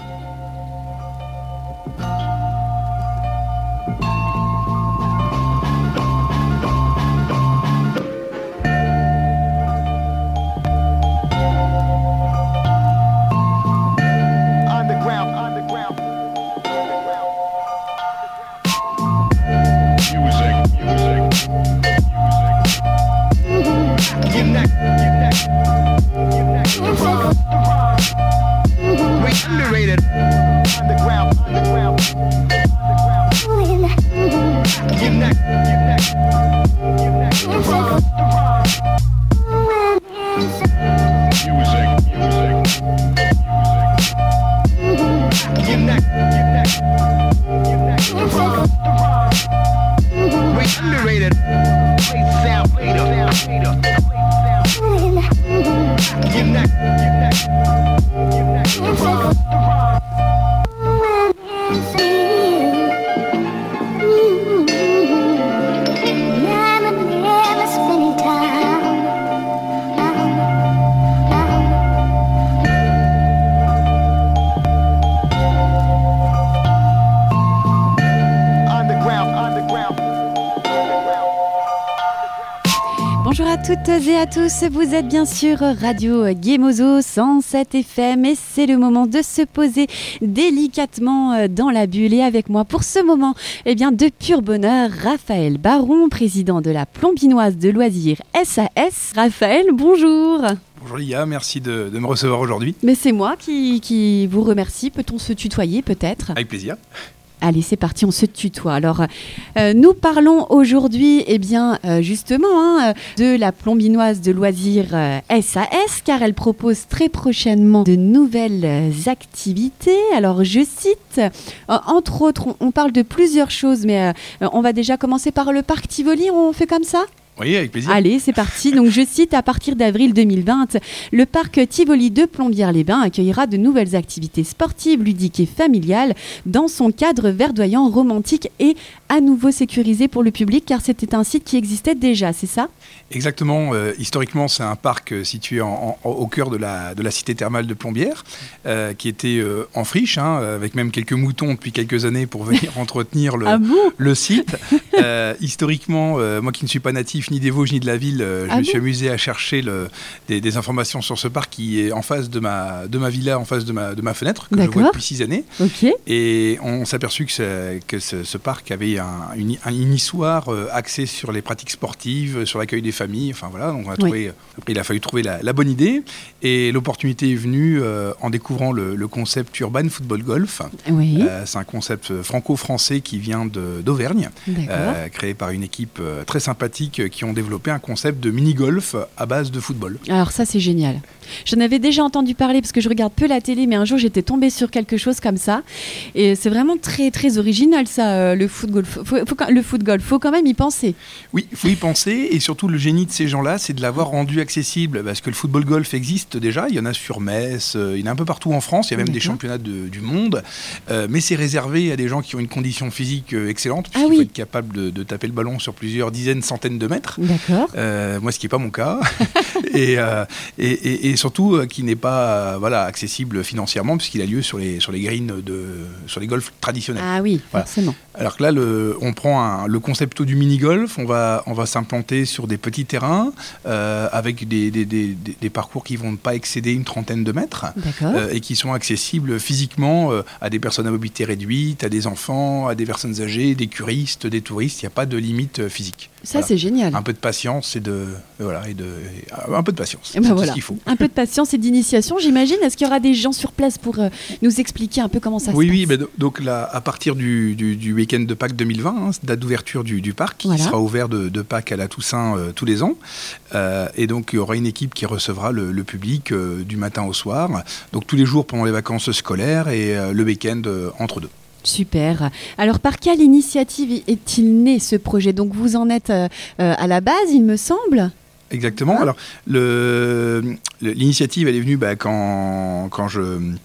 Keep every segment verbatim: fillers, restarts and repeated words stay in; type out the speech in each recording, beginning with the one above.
Toutes et à tous, vous êtes bien sûr Radio Gemozo cent sept F M et c'est le moment de se poser délicatement dans la bulle. Et avec moi pour ce moment, eh bien, de pur bonheur, Raphaël Baron, président de la Plombinoise de loisirs S A S. Raphaël, bonjour. Bonjour Lia, merci de, de me recevoir aujourd'hui. Mais c'est moi qui, qui vous remercie. Peut-on se tutoyer peut-être ? Avec plaisir. Allez, c'est parti, on se tutoie. Alors, euh, nous parlons aujourd'hui, eh bien, euh, justement, hein, de la Plombinoise de loisirs euh, S A S, car elle propose très prochainement de nouvelles euh, activités. Alors, je cite, euh, entre autres, on, on parle de plusieurs choses, mais euh, on va déjà commencer par le parc Tivoli, on fait comme ça ? Oui, avec plaisir. Allez, c'est parti. Donc, je cite, à partir d'avril deux mille vingt, le parc Tivoli de Plombières-les-Bains accueillera de nouvelles activités sportives, ludiques et familiales dans son cadre verdoyant, romantique et à nouveau sécurisé pour le public, car c'était un site qui existait déjà, c'est ça ? Exactement. Euh, historiquement, c'est un parc euh, situé en, en, au cœur de la, de la cité thermale de Plombières, euh, qui était euh, en friche, hein, avec même quelques moutons depuis quelques années pour venir entretenir le, ah bon le site. Euh, historiquement, euh, moi qui ne suis pas natif ni des Vosges ni de la ville, euh, je ah me bon suis amusé à chercher le, des, des informations sur ce parc qui est en face de ma, de ma villa, en face de ma, de ma fenêtre, que D'accord. je vois depuis six années. Okay. Et on s'est aperçu que, que ce, ce parc avait un, une, une histoire euh, axée sur les pratiques sportives, sur l'accueil des familles. Enfin voilà, donc on a trouvé, oui. Après il a fallu trouver la, la bonne idée. Et l'opportunité est venue euh, en découvrant le, le concept Urban Football Golf. Oui. Euh, c'est un concept franco-français qui vient de, d'Auvergne, euh, créé par une équipe euh, très sympathique qui ont développé un concept de mini-golf à base de football. Alors ça, c'est génial. J'en avais déjà entendu parler parce que je regarde peu la télé, mais un jour, j'étais tombée sur quelque chose comme ça. Et c'est vraiment très, très original, ça, euh, le football. Faut, faut, le footgolf, il faut quand même y penser. Oui, il faut y penser. Et surtout, le génie de ces gens-là, c'est de l'avoir rendu accessible. Parce que le football golf existe déjà. Il y en a sur Metz, euh, il y en a un peu partout en France. Il y a même D'accord. des championnats de, du monde. Euh, mais c'est réservé à des gens qui ont une condition physique euh, excellente. Puisqu'il ah oui. faut être capable de, de taper le ballon sur plusieurs dizaines, centaines de mètres. D'accord. Euh, moi, ce qui n'est pas mon cas. et, euh, et, et, et surtout, euh, qui n'est pas euh, voilà, accessible financièrement, puisqu'il a lieu sur les, sur les greens, de, sur les golfs traditionnels. Ah oui, voilà. forcément. Alors que là, le, on prend un, le concept du mini-golf, on va, on va s'implanter sur des petits terrains euh, avec des, des, des, des parcours qui ne vont pas excéder une trentaine de mètres euh, et qui sont accessibles physiquement euh, à des personnes à mobilité réduite, à des enfants, à des personnes âgées, des curistes, des touristes. Il n'y a pas de limite euh, physique. Ça, voilà. c'est génial. Un peu de patience et de, voilà, et de, un peu de patience. Et ben c'est voilà. tout ce qu'il faut. Un peu de patience et d'initiation, j'imagine. Est-ce qu'il y aura des gens sur place pour euh, nous expliquer un peu comment ça oui, se oui, passe ? Oui, oui. Donc là, à partir du, du, du week-end de Pâques deux mille vingt, hein, date d'ouverture du, du parc, voilà. qui sera ouvert de, de Pâques à la Toussaint euh, tous les ans. Euh, et donc, il y aura une équipe qui recevra le, le public euh, du matin au soir. Donc, tous les jours pendant les vacances scolaires et euh, le week-end euh, entre deux. Super. Alors, par quelle initiative est-il né ce projet ? Donc, vous en êtes euh, à la base, il me semble ? Exactement. Ah. Alors, le, le, l'initiative, elle est venue bah, quand, quand je...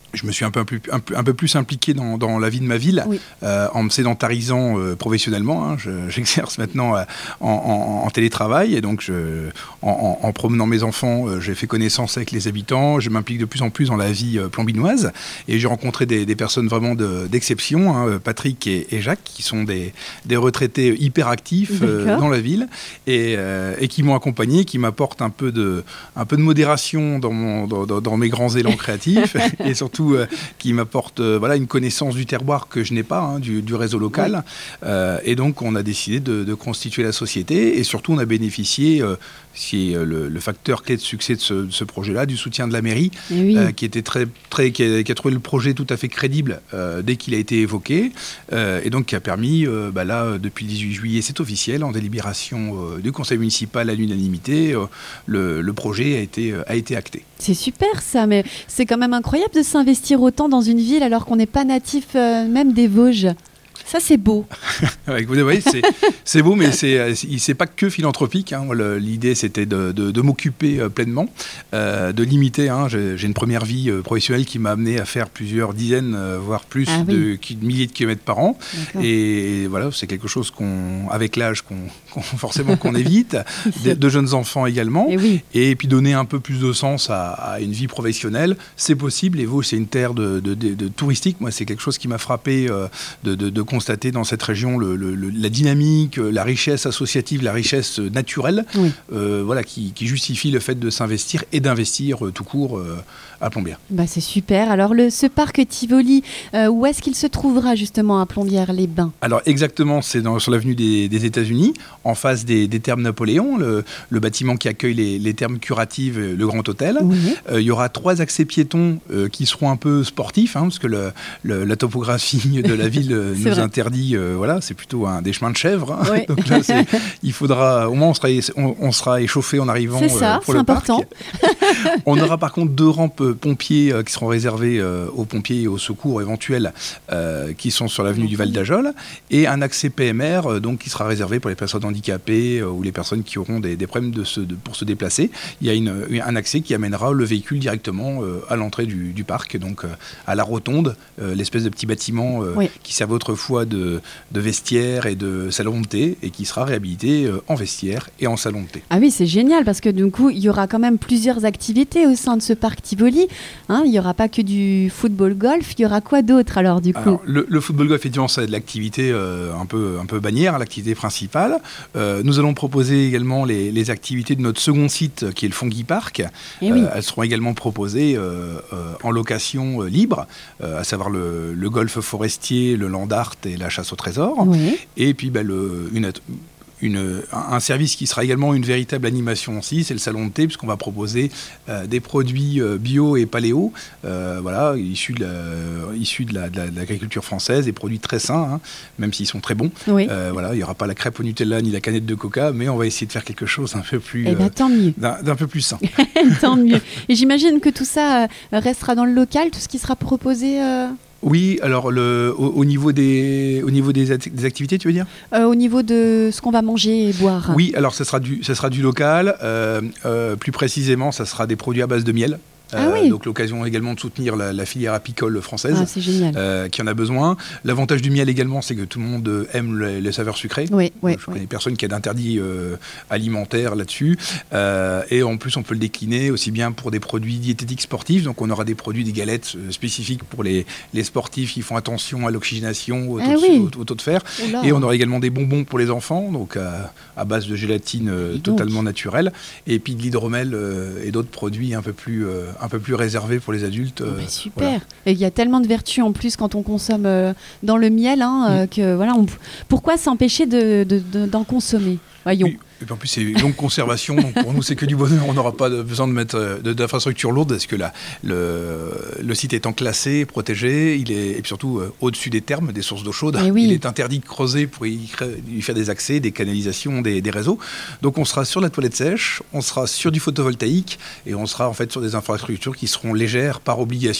je me suis un peu, plus, un peu, un peu plus impliqué dans, dans la vie de ma ville, oui. euh, en me sédentarisant euh, professionnellement. Hein. Je, j'exerce maintenant euh, en, en, en télétravail, et donc je, en, en, en promenant mes enfants, euh, j'ai fait connaissance avec les habitants. Je m'implique de plus en plus dans la vie euh, plombinoise, et j'ai rencontré des, des personnes vraiment de, d'exception, hein, Patrick et, et Jacques, qui sont des, des retraités hyper actifs euh, dans la ville, et, euh, et qui m'ont accompagné, qui m'apportent un peu de, un peu de modération dans, mon, dans, dans, dans mes grands élans créatifs, et surtout Euh, qui m'apporte euh, voilà, une connaissance du terroir que je n'ai pas, hein, du, du réseau local. Oui. Euh, et donc, on a décidé de, de constituer la société, et surtout, on a bénéficié, euh, c'est le, le facteur clé de succès de ce, de ce projet-là, du soutien de la mairie, oui. euh, qui, était très, très, qui, a, qui a trouvé le projet tout à fait crédible euh, dès qu'il a été évoqué, euh, et donc qui a permis, euh, bah là, depuis le dix-huit juillet, c'est officiel, en délibération euh, du conseil municipal à l'unanimité, euh, le, le projet a été, euh, a été acté. C'est super ça, mais c'est quand même incroyable de s'investir autant dans une ville alors qu'on n'est pas natif euh, même des Vosges. Ça, c'est beau. Vous voyez, c'est, c'est beau, mais c'est, c'est pas que philanthropique. Hein. Le, l'idée, c'était de, de, de m'occuper euh, pleinement, euh, de limiter. Hein. J'ai, j'ai une première vie euh, professionnelle qui m'a amené à faire plusieurs dizaines, euh, voire plus ah, de, oui. de milliers de kilomètres par an. D'accord. Et voilà, c'est quelque chose qu'on, avec l'âge, qu'on, qu'on forcément qu'on évite. de, de jeunes enfants également. Et, oui. Et puis donner un peu plus de sens à, à une vie professionnelle, c'est possible. Les Vosges, c'est une terre de, de, de, de touristique. Moi, c'est quelque chose qui m'a frappé euh, de, de, de constater dans cette région le, le, le, la dynamique, la richesse associative, la richesse naturelle, oui. euh, voilà, qui, qui justifie le fait de s'investir et d'investir euh, tout court euh, à Plombières. Bah, c'est super. Alors, le, ce parc Tivoli, euh, où est-ce qu'il se trouvera justement à Plombières-les-Bains ? Alors, exactement, c'est dans, sur l'avenue des, des États-Unis, en face des, des Thermes Napoléon, le, le bâtiment qui accueille les, les thermes curatives, le Grand Hôtel. Oui. Euh, il y aura trois accès piétons euh, qui seront un peu sportifs, hein, parce que le, le, la topographie de la ville nous vrai. interdit, euh, voilà, c'est plutôt un, des chemins de chèvre. Hein. Oui. Donc là, c'est, il faudra, au moins, on sera, on, on sera échauffé en arrivant c'est ça, euh, pour c'est le important. parc. On aura par contre deux rampes pompiers euh, qui seront réservées euh, aux pompiers et aux secours éventuels euh, qui sont sur l'avenue du Val d'Ajol, et un accès P M R euh, donc, qui sera réservé pour les personnes handicapées euh, ou les personnes qui auront des, des problèmes de se, de, pour se déplacer. Il y a une, un accès qui amènera le véhicule directement euh, à l'entrée du, du parc, donc euh, à la rotonde, euh, l'espèce de petit bâtiment euh, oui. qui servait autrefois de, de vestiaire et de salon de thé, et qui sera réhabilité euh, en vestiaire et en salon de thé. Ah oui, c'est génial, parce que du coup, il y aura quand même plusieurs activités au sein de ce parc Tivoli. Hein, il n'y aura pas que du football-golf, il y aura quoi d'autre alors du coup ? Alors, le, le football-golf, effectivement, c'est de l'activité euh, un, peu, un peu bannière, l'activité principale. Euh, nous allons proposer également les, les activités de notre second site, qui est le Fonguy Parc. Eh oui. euh, elles seront également proposées euh, euh, en location euh, libre, euh, à savoir le, le golf forestier, le land art et la chasse au trésor. Oui. Et puis bah, le, une, une, un service qui sera également une véritable animation aussi, c'est le salon de thé, puisqu'on va proposer euh, des produits euh, bio et paléo, euh, voilà, issus de, la, issus de, la, de, la, de l'agriculture française, des produits très sains, hein, même s'ils sont très bons. Oui. Euh, voilà, il n'y aura pas la crêpe au Nutella ni la canette de coca, mais on va essayer de faire quelque chose un peu plus, eh ben, tant mieux. Euh, d'un, d'un peu plus sain. Tant mieux. Et j'imagine que tout ça euh, restera dans le local, tout ce qui sera proposé euh... Oui, alors le, au, au niveau, des, au niveau des, des activités, tu veux dire euh, Au niveau de ce qu'on va manger et boire. Oui, alors ça sera du, ça sera du local. Euh, euh, plus précisément, ça sera des produits à base de miel. Ah euh, oui. Donc l'occasion également de soutenir la, la filière apicole française, ah, c'est génial. Euh, qui en a besoin. L'avantage du miel également, c'est que tout le monde aime les, les saveurs sucrées. Oui, oui, Je connais oui. personne qui a d'interdit euh, alimentaire là-dessus. Euh, et en plus, on peut le décliner aussi bien pour des produits diététiques sportifs. Donc on aura des produits, des galettes euh, spécifiques pour les, les sportifs qui font attention à l'oxygénation, au, ah taux, oui. au, au taux de fer. Oula. Et on aura également des bonbons pour les enfants, donc à, à base de gélatine euh, totalement naturelle. Et puis de l'hydromel euh, et d'autres produits un peu plus, euh, un peu plus réservés pour les adultes. Euh, bah super. Voilà. Et il y a tellement de vertus en plus quand on consomme euh, dans le miel, hein, euh, mmh. que voilà, on... pourquoi s'empêcher de, de, de, d'en consommer ? Voyons. Oui. Et puis en plus, c'est une longue conservation, donc pour nous, c'est que du bonheur. On n'aura pas besoin de mettre de, d'infrastructures lourdes, parce que la, le, le site étant classé, protégé, il est, et puis surtout euh, au-dessus des thermes, des sources d'eau chaude, oui. il est interdit de creuser pour y, y faire des accès, des canalisations, des, des réseaux. Donc on sera sur la toilette sèche, on sera sur du photovoltaïque, et on sera en fait sur des infrastructures qui seront légères par obligation.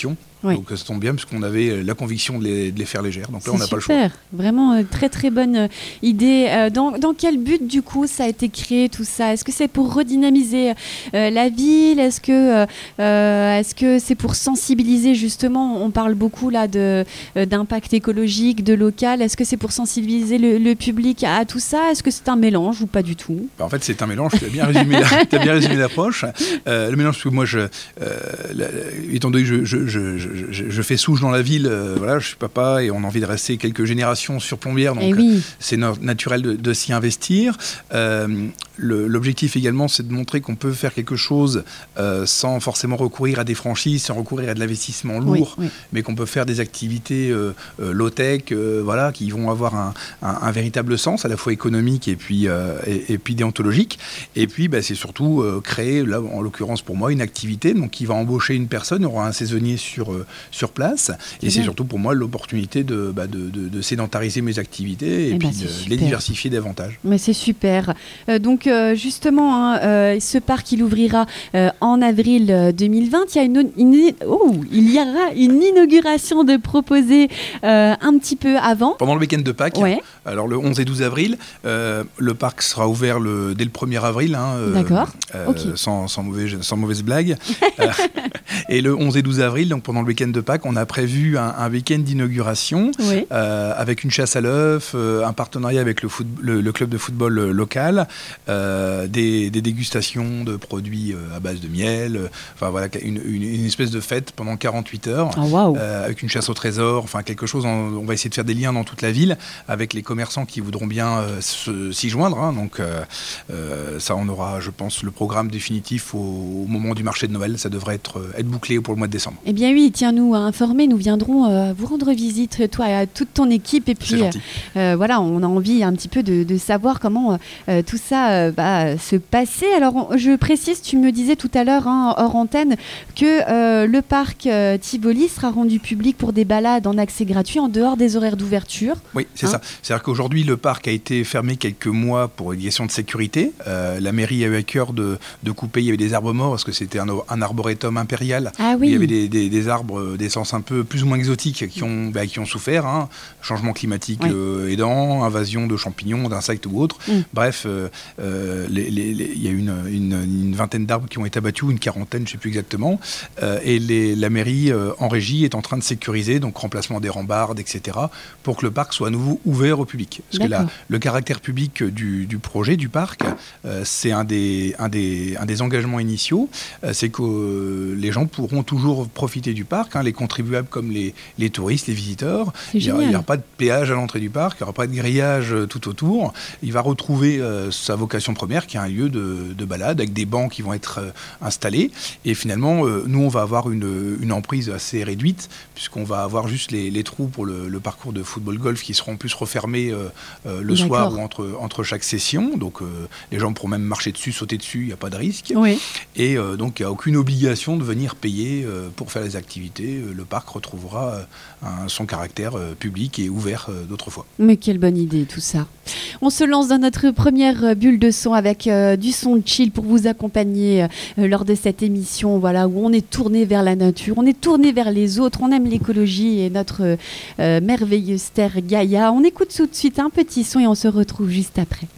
Oui. Donc ça tombe bien puisqu'on avait la conviction de les, de les faire légères. Donc là, C'est on n'a pas le choix. super, vraiment euh, très très bonne euh, idée. Euh, dans, dans quel but du coup ça a été créé tout ça? Est-ce que c'est pour redynamiser euh, la ville? Est-ce que euh, euh, est-ce que c'est pour sensibiliser justement? On parle beaucoup là de euh, d'impact écologique, de local. Est-ce que c'est pour sensibiliser le, le public à, à tout ça? Est-ce que c'est un mélange ou pas du tout? Bah, en fait, c'est un mélange. Tu as bien résumé, la, t'as bien résumé l'approche. Euh, le mélange, parce que moi, je, euh, la, la, étant donné que je, je, je, je, je fais souche dans la ville, euh, voilà, je suis papa et on a envie de rester quelques générations sur Plombières, donc oui. c'est no- naturel de, de s'y investir. Euh, le, l'objectif également, c'est de montrer qu'on peut faire quelque chose euh, sans forcément recourir à des franchises, sans recourir à de l'investissement lourd, oui, oui. mais qu'on peut faire des activités euh, euh, low-tech, euh, voilà, qui vont avoir un, un, un véritable sens, à la fois économique et puis, euh, et, et puis déontologique. Et puis, bah, c'est surtout euh, créer, là, en l'occurrence pour moi, une activité donc, qui va embaucher une personne, il y aura un saisonnier sur, euh, sur place. C'est et c'est surtout pour moi l'opportunité de, bah, de, de, de sédentariser mes activités et, et puis bah, de les diversifier davantage. Mais c'est super. Euh, donc, euh, justement, hein, euh, ce parc, il ouvrira euh, en avril deux mille vingt. Il y, a une, une, oh, il y aura une inauguration de proposer euh, un petit peu avant. Pendant le week-end de Pâques. Ouais. Alors, le onze et douze avril, euh, le parc sera ouvert le, dès le premier avril. Hein, euh, D'accord. Euh, okay. sans, sans, mauvais, sans mauvaise blague. euh, et le onze et douze avril, donc pendant le week-end de Pâques, on a prévu un, un week-end d'inauguration oui. euh, avec une chasse à l'œuf, euh, un partenariat avec le, foot, le, le club de football local, euh, des, des dégustations de produits euh, à base de miel, euh, enfin voilà, une, une, une espèce de fête pendant quarante-huit heures, oh, wow. euh, avec une chasse au trésor, enfin quelque chose, en, on va essayer de faire des liens dans toute la ville avec les commerçants qui voudront bien euh, se, s'y joindre, hein, donc euh, euh, ça on aura, je pense, le programme définitif au, au moment du marché de Noël, ça devrait être, être bouclé pour le mois de décembre. Eh bien oui, tiens-nous à informer, nous viendrons euh, vous rendre visite, toi et toute ton équipe, et puis euh, euh, voilà, on a envie un petit peu de, de savoir comment euh, tout ça euh, va se passer. Alors on, je précise, tu me disais tout à l'heure, hein, hors antenne, que euh, le parc euh, Tivoli sera rendu public pour des balades en accès gratuit en dehors des horaires d'ouverture. Oui, c'est hein ça. C'est-à-dire qu'aujourd'hui, le parc a été fermé quelques mois pour une question de sécurité. Euh, la mairie a eu à cœur de, de couper, il y avait des arbres morts parce que c'était un, un arboretum impérial. Ah oui. Il y avait des, des, des arbres d'essence un peu plus ou moins exotiques qui ont, bah, qui ont souffert, hein. Changement climatique oui. euh, aidant, invasion de champignons, d'insectes ou autres. Mm. Bref, euh, euh, les, les, les, il y a eu une, une, une vingtaine d'arbres qui ont été abattus, une quarantaine, je ne sais plus exactement. Euh, et les, la mairie, euh, en régie, est en train de sécuriser, donc remplacement des rambardes, et cetera, pour que le parc soit à nouveau ouvert au public. Parce D'accord. que la, le caractère public du, du projet, du parc, euh, c'est un des, un, des, un des engagements initiaux, euh, c'est que euh, les gens pourront toujours profiter du parc, hein, les contribuables comme les, les touristes, les visiteurs. Il n'y aura pas de péage à l'entrée du parc, il n'y aura pas de grillage tout autour. Il va retrouver euh, sa vocation première, qui est un lieu de, de balade, avec des bancs qui vont être euh, installés. Et finalement, euh, nous, on va avoir une, une emprise assez réduite, puisqu'on va avoir juste les, les trous pour le, le parcours de football-golf qui seront plus refermés euh, euh, le D'accord. soir ou entre, entre chaque session. Donc, euh, les gens pourront même marcher dessus, sauter dessus, il n'y a pas de risque. Oui. Et euh, donc, il n'y a aucune obligation de venir payer euh, pour faire les activités. Le parc retrouvera euh, un, son caractère euh, public et ouvert euh, d'autrefois. Mais quelle bonne idée, tout ça. On se lance dans notre première bulle de son avec euh, du son chill pour vous accompagner euh, lors de cette émission, voilà, où on est tourné vers la nature, on est tourné vers les autres, on aime l'écologie et notre euh, merveilleuse terre Gaïa. On écoute tout de suite un petit son et on se retrouve juste après.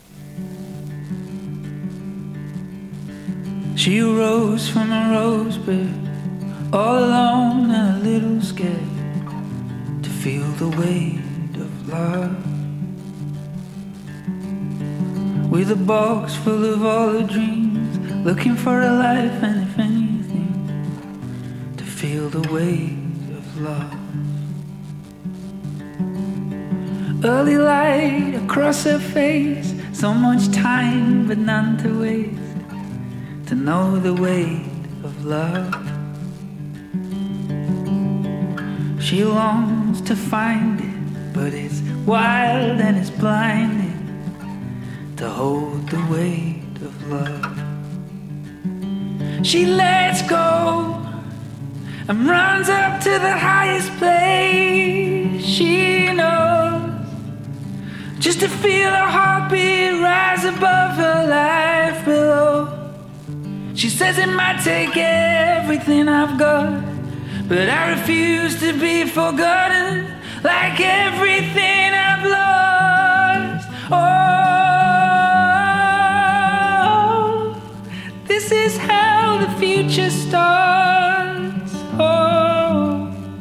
She rose from a rose bed, all alone and a little scared, to feel the weight of love. With a box full of all her dreams, looking for a life and if anything, to feel the weight of love. Early light across her face, so much time but none to waste, to know the weight of love. She longs to find it, but it's wild and it's blinding, to hold the weight of love. She lets go and runs up to the highest place she knows, just to feel her heartbeat rise above her life below. She says it might take everything I've got, but I refuse to be forgotten like everything I've lost. Oh, this is how the future starts. Oh.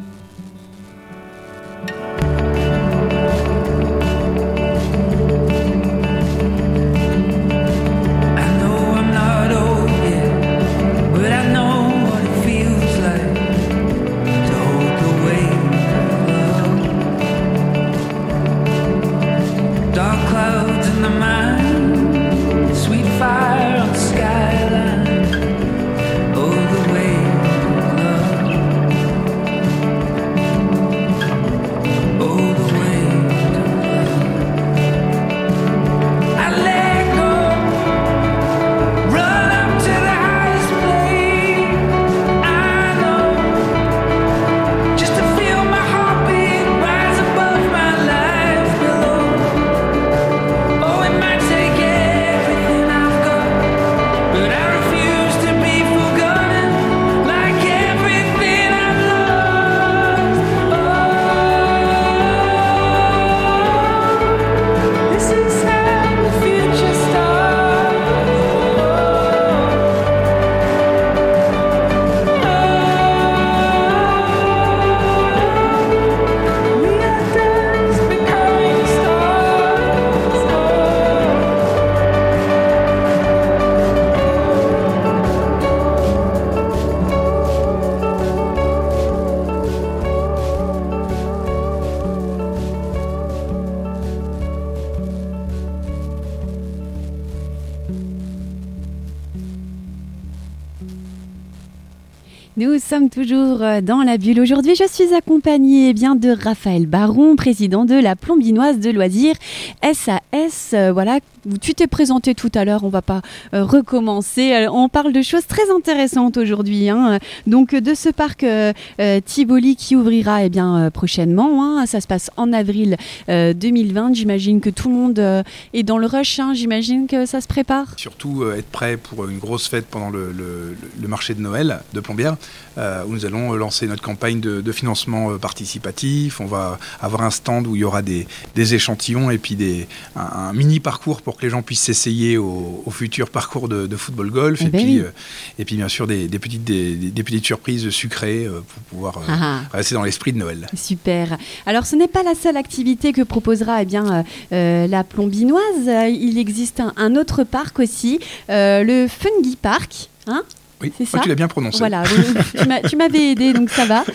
Nous sommes toujours dans la bulle. Aujourd'hui, je suis accompagnée eh bien, de Raphaël Baron, président de la Plombinoise de loisirs S A S. Euh, voilà, tu t'es présenté tout à l'heure, on ne va pas euh, recommencer. Euh, on parle de choses très intéressantes aujourd'hui. Hein. Donc, de ce parc euh, euh, Tivoli qui ouvrira eh bien, euh, prochainement. Hein. Ça se passe en avril euh, deux mille vingt. J'imagine que tout le monde euh, est dans le rush. Hein. J'imagine que ça se prépare. Surtout euh, être prêt pour une grosse fête pendant le, le, le marché de Noël de Plombières. Euh, où nous allons lancer notre campagne de, de financement euh, participatif. On va avoir un stand où il y aura des, des échantillons et puis des, un, un mini parcours pour que les gens puissent s'essayer au, au futur parcours de, de football golf. Et, et, puis, oui. euh, et puis bien sûr des, des, petites, des, des petites surprises sucrées euh, pour pouvoir euh, rester dans l'esprit de Noël. Super. Alors ce n'est pas la seule activité que proposera eh bien, euh, la Plombinoise. Il existe un, un autre parc aussi, euh, le Fungi Park. Hein Oui, c'est ça. Oh, tu l'as bien prononcé. Voilà, tu, m'as, tu m'avais aidé, donc ça va.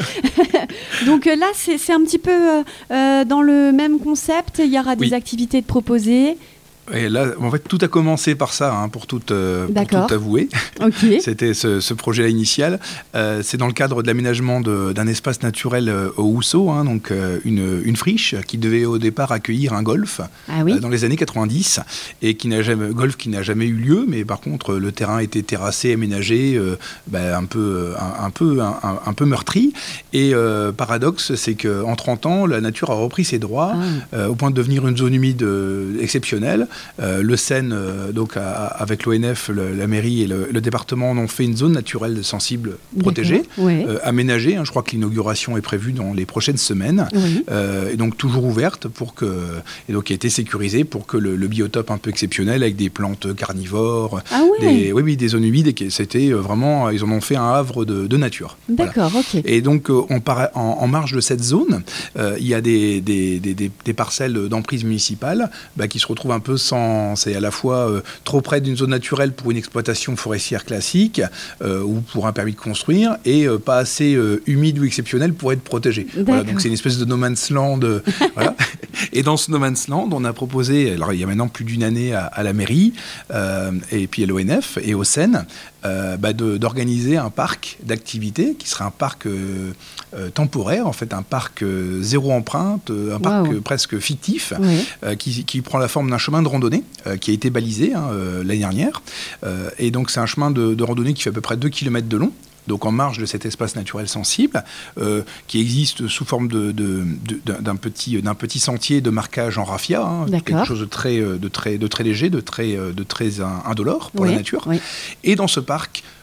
Donc là, c'est, c'est un petit peu euh, dans le même concept. Il y aura des oui. activités de proposer. Et là, en fait, tout a commencé par ça, hein, pour, tout, euh, pour tout avouer. Okay. C'était ce, ce projet-là initial. Euh, c'est dans le cadre de l'aménagement de, d'un espace naturel euh, au Housseau, hein, donc euh, une, une friche qui devait au départ accueillir un golf ah oui. euh, dans les années quatre-vingt-dix, et qui n'a jamais, golf qui n'a jamais eu lieu, mais par contre, le terrain était terrassé, aménagé, euh, bah, un, peu, un, un, peu, un, un peu meurtri. Et euh, paradoxe, c'est qu'en trente ans, la nature a repris ses droits, ah. euh, au point de devenir une zone humide euh, exceptionnelle. Euh, le Seine, euh, donc à, avec l'O N F, le, la mairie et le, le département en ont fait une zone naturelle sensible protégée, ouais. euh, aménagée. Hein, je crois que l'inauguration est prévue dans les prochaines semaines, oui. euh, et donc toujours ouverte pour que, et donc qui a été sécurisée pour que le, le biotope un peu exceptionnel avec des plantes carnivores, ah ouais. des, oui, oui, des zones humides, et c'était vraiment, ils en ont fait un havre de, de nature. D'accord, voilà. ok. Et donc on part, en, en marge de cette zone, euh, il y a des, des, des, des, des parcelles d'emprise municipale bah, qui se retrouvent un peu sans, c'est à la fois euh, trop près d'une zone naturelle pour une exploitation forestière classique euh, ou pour un permis de construire, et euh, pas assez euh, humide ou exceptionnel pour être protégé. Voilà, donc c'est une espèce de no man's land. Euh, voilà. Et dans ce no man's land, on a proposé, alors il y a maintenant plus d'une année à, à la mairie euh, et puis à l'O N F et au Seine, euh, bah de, d'organiser un parc d'activités qui serait un parc euh, euh, temporaire, en fait un parc euh, zéro empreinte, euh, un parc wow. euh, presque fictif, oui. euh, qui, qui prend la forme d'un chemin de randonnée euh, qui a été balisé hein, euh, l'année dernière. Euh, et donc c'est un chemin de, de randonnée qui fait à peu près deux kilomètres de long, donc en marge de cet espace naturel sensible, euh, qui existe sous forme de, de, de, d'un, petit, d'un petit sentier de marquage en raffia, hein, quelque chose de très, de, très, de très léger, de très, de très indolore pour oui, la nature. Oui. Et dans ce parc,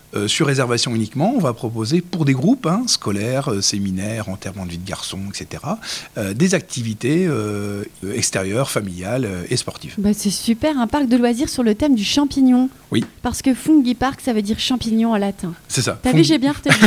euh, sur réservation uniquement, on va proposer pour des groupes hein, scolaires, euh, séminaires, enterrement de vie de garçon, et cetera, euh, des activités euh, extérieures, familiales euh, et sportives. Bah, c'est super, un parc de loisirs sur le thème du champignon. Oui. Parce que fungi park, ça veut dire champignon en latin. C'est ça. T'as Fungi. vu, j'ai bien retenu.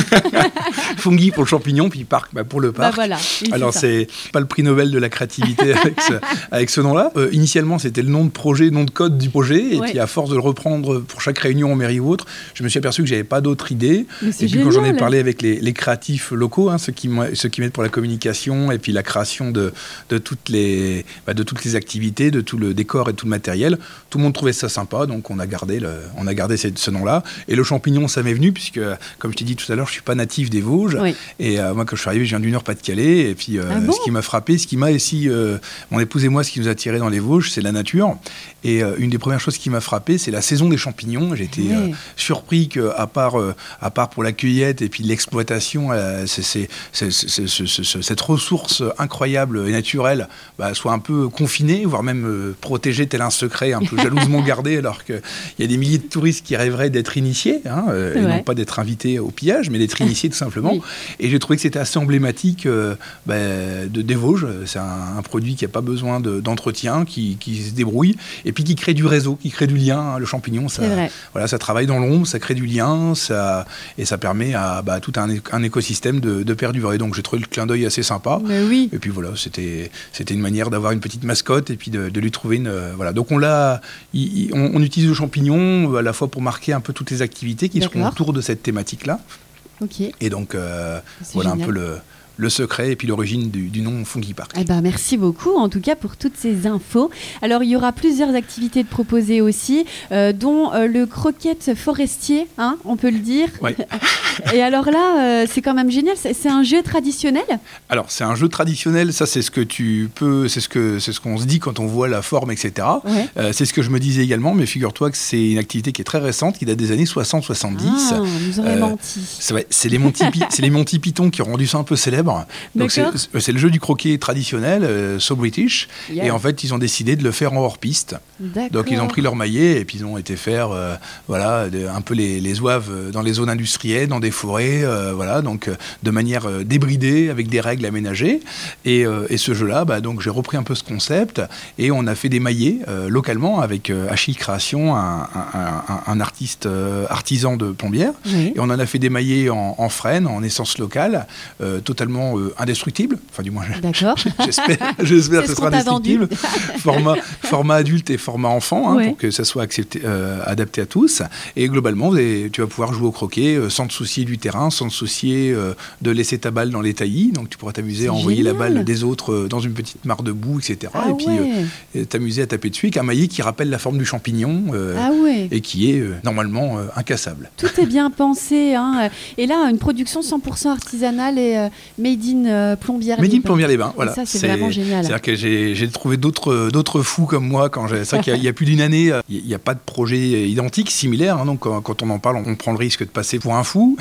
Fungi pour le champignon, puis parc bah, pour le parc. Bah voilà, oui, Alors, c'est, c'est pas le prix Nobel de la créativité avec ce, avec ce nom-là. Euh, initialement, c'était le nom de projet, nom de code du projet. Et ouais. puis, à force de le reprendre pour chaque réunion en mairie ou autre, je me suis aperçu que j'avais pas d'autre idée. Mais c'est et puis, génial. quand j'en ai parlé avec les, les créatifs locaux, hein, ceux, qui, ceux qui mettent pour la communication et puis la création de, de, toutes, les, bah, de toutes les activités, de tout le décor et tout le matériel, tout le monde trouvait ça sympa. Donc, on a gardé, le, on a gardé ce, ce nom-là. Et le champignon, ça m'est venu, puisque, comme je t'ai dit tout à l'heure, je suis pas natif des Vosges. Oui. Et euh, moi, quand je suis arrivé, je viens du Nord-Pas-de-Calais. Et puis, euh, ah bon ce qui m'a frappé, ce qui m'a aussi, euh, mon épouse et moi, ce qui nous a attirés dans les Vosges, c'est la nature. Et euh, une des premières choses qui m'a frappé, c'est la saison des champignons. J'ai été oui. euh, surpris qu'à part, euh, à part pour la cueillette et puis l'exploitation, euh, c'est, c'est, c'est, c'est, c'est, c'est, c'est, cette ressource incroyable et naturelle bah, soit un peu confinée, voire même euh, protégée tel un secret, un peu jalousement gardé, alors qu'il y a des milliers de touristes qui rêveraient d'être initiés, hein, euh, et non pas d'être invités au pillage, mais d'être initiés tout simplement. Oui. Et j'ai trouvé que c'était assez emblématique euh, bah, de, des Vosges. C'est un, un produit qui n'a pas besoin de, d'entretien, qui, qui se débrouille, et puis qui crée du réseau, qui crée du lien. Hein. Le champignon, ça, voilà, ça travaille dans l'ombre, ça crée du lien, ça, et ça permet à bah, tout un, un écosystème de, de perdurer. Donc j'ai trouvé le clin d'œil assez sympa. Mais oui. Et puis voilà, c'était, c'était une manière d'avoir une petite mascotte et puis de, de lui trouver une... Euh, voilà. Donc on, l'a, y, y, on, on utilise le champignon à la fois pour marquer un peu toutes les activités qui D'accord. seront autour de cette thématique-là. Okay. Et donc euh, voilà génial. un peu le... le secret et puis l'origine du, du nom Fungi Park. Eh ben, merci beaucoup en tout cas pour toutes ces infos. Alors il y aura plusieurs activités de proposées aussi, euh, dont euh, le croquette forestier, hein, on peut le dire. Oui. Et alors là, euh, c'est quand même génial, c'est, c'est un jeu traditionnel ? Alors c'est un jeu traditionnel, ça c'est ce que tu peux, c'est ce, que, c'est ce qu'on se dit quand on voit la forme, et cetera. Ouais. Euh, c'est ce que je me disais également, mais figure-toi que c'est une activité qui est très récente, qui date des années soixante soixante-dix. Ah, vous aurez euh, menti. C'est, ouais, c'est, les Monty, c'est les Monty Python qui ont rendu ça un peu célèbre. Donc c'est, c'est le jeu du croquet traditionnel, euh, so British, yeah. Et en fait ils ont décidé de le faire en hors-piste. D'accord. Donc ils ont pris leur maillet et puis ils ont été faire euh, voilà, de, un peu les, les zouaves dans les zones industrielles, dans des forêts, euh, voilà, donc euh, de manière euh, débridée, avec des règles aménagées. Et, euh, et ce jeu-là, bah, donc j'ai repris un peu ce concept et on a fait des maillets euh, localement avec euh, Achille Création, un, un, un, un artiste euh, artisan de plombière. Oui. Et on en a fait des maillets en, en frêne, en essence locale, euh, totalement euh, indestructible, enfin du moins D'accord. j'espère, j'espère que ce sera indestructible, format, format adulte et format enfant, hein, ouais. pour que ça soit accepté, euh, adapté à tous, et globalement vous avez, tu vas pouvoir jouer au croquet euh, sans te soucier du terrain, sans te soucier euh, de laisser ta balle dans les taillis, donc tu pourras t'amuser C'est à envoyer génial. La balle des autres euh, dans une petite mare de boue, et cetera, ah et puis ouais. euh, t'amuser à taper dessus avec un maillet qui rappelle la forme du champignon euh, ah ouais. et qui est euh, normalement euh, incassable. Tout est bien pensé, hein. Et là une production cent pour cent artisanale et euh, made in euh, Plombières Made in Plombières-les-Bains, voilà. Ça, c'est, c'est vraiment génial. C'est-à-dire que j'ai, j'ai trouvé d'autres, d'autres fous comme moi. Quand j'ai, c'est vrai qu'il y a, il y a plus d'une année, il n'y a, a pas de projet identique, similaire. Hein, donc quand, quand on en parle, on, on prend le risque de passer pour un fou.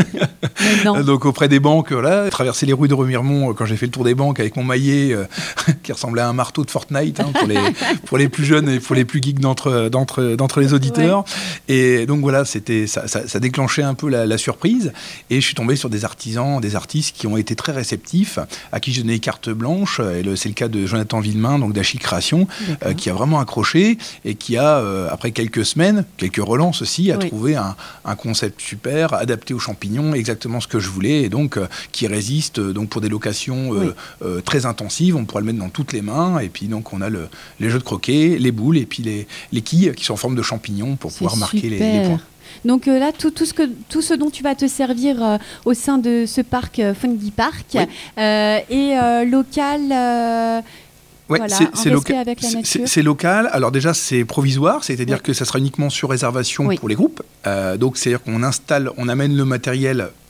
Donc auprès des banques, voilà, traverser les rues de Remiremont, quand j'ai fait le tour des banques avec mon maillet euh, qui ressemblait à un marteau de Fortnite, hein, pour, les, pour les plus jeunes et pour les plus geeks d'entre, d'entre, d'entre les auditeurs. Ouais. Et donc voilà, c'était, ça, ça, ça déclenchait un peu la, la surprise. Et je suis tombé sur des artisans, des artistes qui ont été très réceptifs, à qui je donnais carte blanche, et le, c'est le cas de Jonathan Villemain, donc d'Achille Création, euh, qui a vraiment accroché et qui a, euh, après quelques semaines, quelques relances aussi, a oui. trouvé un, un concept super, adapté aux champignons, exactement ce que je voulais, et donc euh, qui résiste euh, donc pour des locations euh, oui. euh, très intensives. On pourra le mettre dans toutes les mains, et puis donc on a le, les jeux de croquet, les boules, et puis les, les quilles qui sont en forme de champignons pour c'est pouvoir marquer les, les points. Donc euh, là, tout, tout, ce que, tout ce dont tu vas te servir euh, au sein de ce parc euh, Fungi Park oui. euh, est euh, local. Euh, Ouais, voilà, c'est, c'est, loca- avec la nature. c'est, c'est local. Alors déjà, c'est provisoire, c'est-à-dire oui. que ça sera uniquement sur réservation oui. pour les groupes. Euh, donc, c'est-à-dire qu'on installe, on amène le matériel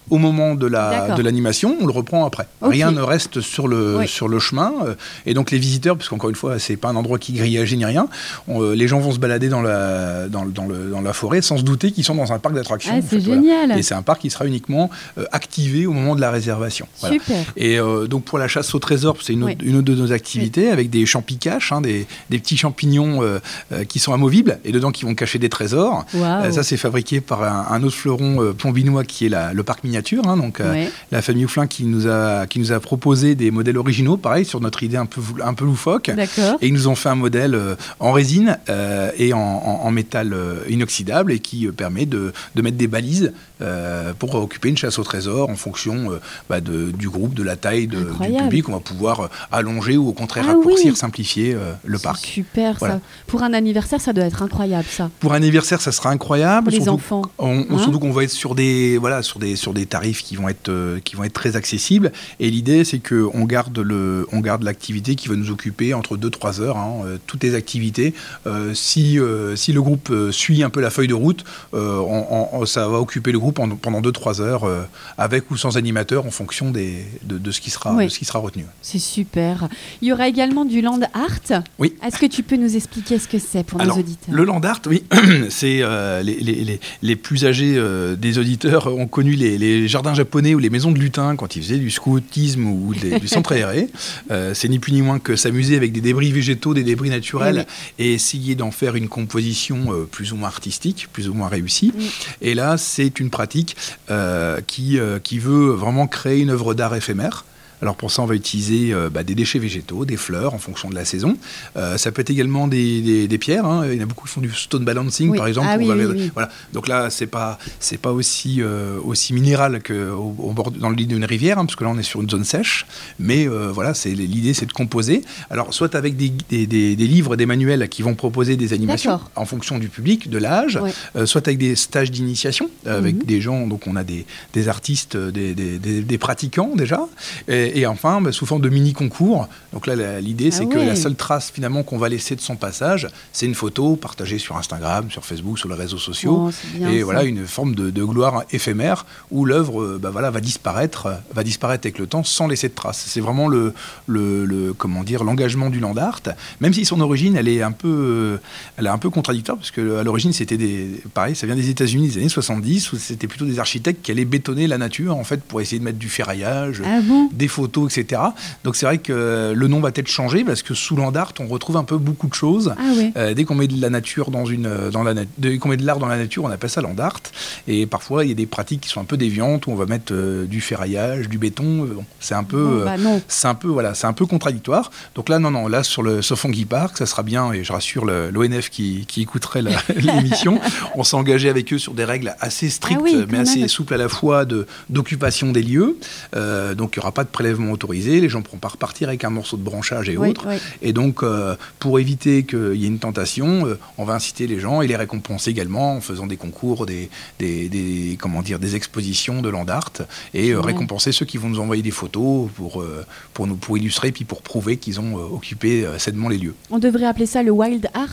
au moment de, la, de l'animation, on le reprend après. Okay. Rien ne reste sur le, oui. sur le chemin. Et donc les visiteurs, parce qu'encore une fois, c'est pas un endroit qui grillagé ni rien, on, les gens vont se balader dans la, dans, dans, le, dans la forêt sans se douter qu'ils sont dans un parc d'attractions. Ah, c'est fait, génial. Voilà. Et c'est un parc qui sera uniquement euh, activé au moment de la réservation. Voilà. Super. Et euh, donc pour la chasse au trésor, c'est une, oui. une autre de nos activités, oui. avec des champicaches, hein, des, des petits champignons euh, euh, qui sont amovibles et dedans qui vont cacher des trésors. Wow. Euh, ça, c'est fabriqué par un, un autre fleuron euh, plombinois qui est la, le parc miniature. Hein, donc euh, oui. la famille Ouflin qui nous, a, qui nous a proposé des modèles originaux, pareil, sur notre idée un peu, un peu loufoque. D'accord. Et ils nous ont fait un modèle euh, en résine euh, et en, en, en métal euh, inoxydable et qui euh, permet de, de mettre des balises euh, pour occuper une chasse au trésor en fonction euh, bah, de, du groupe, de la taille de, du public. On va pouvoir euh, allonger ou au contraire ah, raccourcir, oui. simplifier euh, le c'est parc. Super, voilà. Ça. Pour un anniversaire, ça doit être incroyable, ça. Pour un anniversaire, ça sera incroyable. Pour les surtout, enfants. On, hein surtout qu'on va être sur des, voilà, sur des, sur des tarifs qui vont être, euh, qui vont être très accessibles. Et l'idée, c'est qu'on garde, le, on garde l'activité qui va nous occuper entre deux à trois heures. Hein, euh, toutes les activités. Euh, si, euh, si le groupe euh, suit un peu la feuille de route, euh, on, on, ça va occuper le groupe en, pendant deux à trois heures, euh, avec ou sans animateur, en fonction des, de, de, ce qui sera, oui. de ce qui sera retenu. C'est super. Il y aura également du land art. Oui. Est-ce que tu peux nous expliquer ce que c'est pour Alors, nos auditeurs? Le land art, oui, c'est euh, les, les, les, les plus âgés euh, des auditeurs ont connu les, les jardins japonais ou les maisons de lutins quand ils faisaient du scoutisme ou des, du centre aéré. Euh, c'est ni plus ni moins que s'amuser avec des débris végétaux, des débris naturels, oui. et essayer d'en faire une composition euh, plus ou moins artistique, plus ou moins réussie. Oui. Et là, c'est une pratique euh, qui, euh, qui veut vraiment créer une œuvre d'art éphémère. Alors pour ça, on va utiliser euh, bah, des déchets végétaux, des fleurs en fonction de la saison. Euh, ça peut être également des, des, des pierres. Hein. Il y en a beaucoup qui font du stone balancing, oui. par exemple. Ah, oui, va... oui, oui. Voilà. Donc là, c'est pas c'est pas aussi euh, aussi minéral que au, au bord dans le lit d'une rivière, hein, parce que là, on est sur une zone sèche. Mais euh, voilà, c'est l'idée, c'est de composer. Alors soit avec des, des, des, des livres, des manuels qui vont proposer des animations en fonction du public, de l'âge, ouais. euh, soit avec des stages d'initiation euh, avec mm-hmm. des gens. Donc on a des, des artistes, des, des, des, des pratiquants déjà, et, et enfin bah, sous forme de mini-concours. Donc là, l'idée, c'est ah que ouais. la seule trace finalement qu'on va laisser de son passage, c'est une photo partagée sur Instagram, sur Facebook, sur les réseaux sociaux. Oh, bien, et ça. Voilà, une forme de, de gloire éphémère où l'œuvre bah, voilà, va disparaître, va disparaître avec le temps sans laisser de traces. C'est vraiment le, le, le comment dire, l'engagement du land art, même si son origine, elle est un peu, elle est un peu contradictoire, parce que à l'origine, c'était des, pareil, ça vient des États-Unis des années soixante-dix, où c'était plutôt des architectes qui allaient bétonner la nature en fait pour essayer de mettre du ferraillage, ah bon des photos, et cetera. Donc c'est vrai que le nom va peut-être changer parce que sous land art, on retrouve un peu beaucoup de choses. Ah ouais. euh, dès qu'on met de la nature dans une, dans la, dès qu'on met de l'art dans la nature, on appelle ça land art. Et parfois, il y a des pratiques qui sont un peu déviantes où on va mettre euh, du ferraillage, du béton. Bon, c'est un peu, non, bah non. euh, c'est un peu, voilà, c'est un peu contradictoire. Donc là, non, non, là sur le Sofungi Park, ça sera bien. Et je rassure l'O N F qui, qui écouterait l'émission, on s'est engagé avec eux sur des règles assez strictes, ah oui, mais assez même. souples à la fois de d'occupation des lieux. Euh, donc il n'y aura pas de prélèvement autorisé. Les gens ne pourront pas repartir avec un morceau de branchage et oui, autres. Oui. Et donc, euh, pour éviter qu'il y ait une tentation, euh, on va inciter les gens et les récompenser également en faisant des concours, des, des, des, comment dire, des expositions de land art et euh, ouais. récompenser ceux qui vont nous envoyer des photos pour, euh, pour, nous, pour illustrer puis pour prouver qu'ils ont euh, occupé euh, sainement les lieux. On devrait appeler ça le wild art.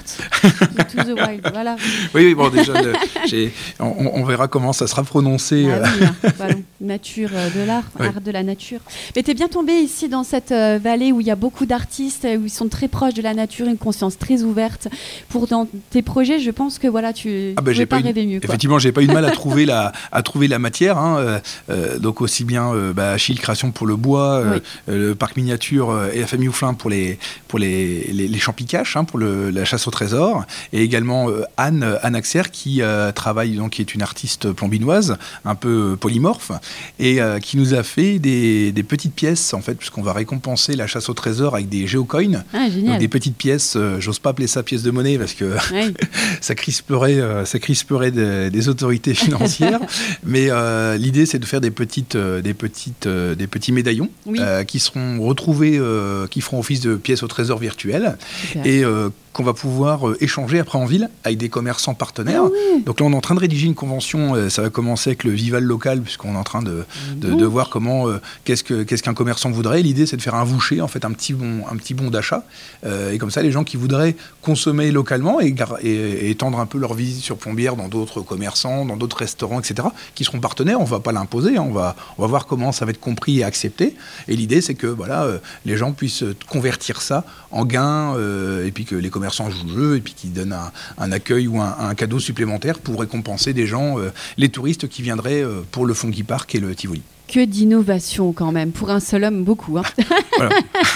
To the wild, voilà. Oui, oui, bon, déjà, le, on, on verra comment ça sera prononcé. Ah, oui, hein, voilà. Nature de l'art, oui. art de la nature. Mais tu es bien tombé ici dans cette euh, vallée où il y a beaucoup d'artistes, où ils sont très proches de la nature, une conscience très ouverte. Pour dans tes projets, je pense que voilà, tu ne ah ben, peux pas rêver mieux. Quoi. Effectivement, j'ai pas eu de mal à trouver la, à trouver la matière. Hein, euh, euh, donc aussi bien euh, bah, Achille Création pour le bois, euh, oui. euh, le parc miniature euh, et la famille Ouflin pour les, pour les, les, les champicaches, hein, pour le, la chasse au trésor. Et également euh, Anne, Anne Axer qui euh, travaille, donc, qui est une artiste plombinoise, un peu polymorphe, et euh, qui nous a fait des, des petites pièces, en fait, puisqu'on va récompenser la chasse au trésor avec des géocoins, ah, donc des petites pièces, euh, j'ose pas appeler ça pièce de monnaie parce que oui. ça crisperait, euh, ça crisperait de, des autorités financières, mais euh, l'idée c'est de faire des petites, euh, des petites, euh, des petits médaillons oui. euh, qui seront retrouvés, euh, qui feront office de pièces au trésor virtuelles. Okay. Et euh, qu'on va pouvoir euh, échanger après en ville avec des commerçants partenaires. Ah oui. Donc là, on est en train de rédiger une convention. Euh, ça va commencer avec le Vival local, puisqu'on est en train de, de, de voir comment, euh, qu'est-ce, que, qu'est-ce qu'un commerçant voudrait. L'idée, c'est de faire un voucher, en fait, un petit bon, un petit bon d'achat. Euh, et comme ça, les gens qui voudraient consommer localement et, et, et étendre un peu leur visite sur Plombières dans d'autres commerçants, dans d'autres restaurants, et cetera, qui seront partenaires. On ne va pas l'imposer. Hein, on, va, on va voir comment ça va être compris et accepté. Et l'idée, c'est que voilà, euh, les gens puissent convertir ça en gain, euh, et puis que les commerçants jouent le jeu, et puis qu'ils donnent un, un accueil ou un, un cadeau supplémentaire pour récompenser des gens, euh, les touristes qui viendraient euh, pour le Funky Park et le Tivoli. Que d'innovation quand même, pour un seul homme, beaucoup. Hein. Voilà.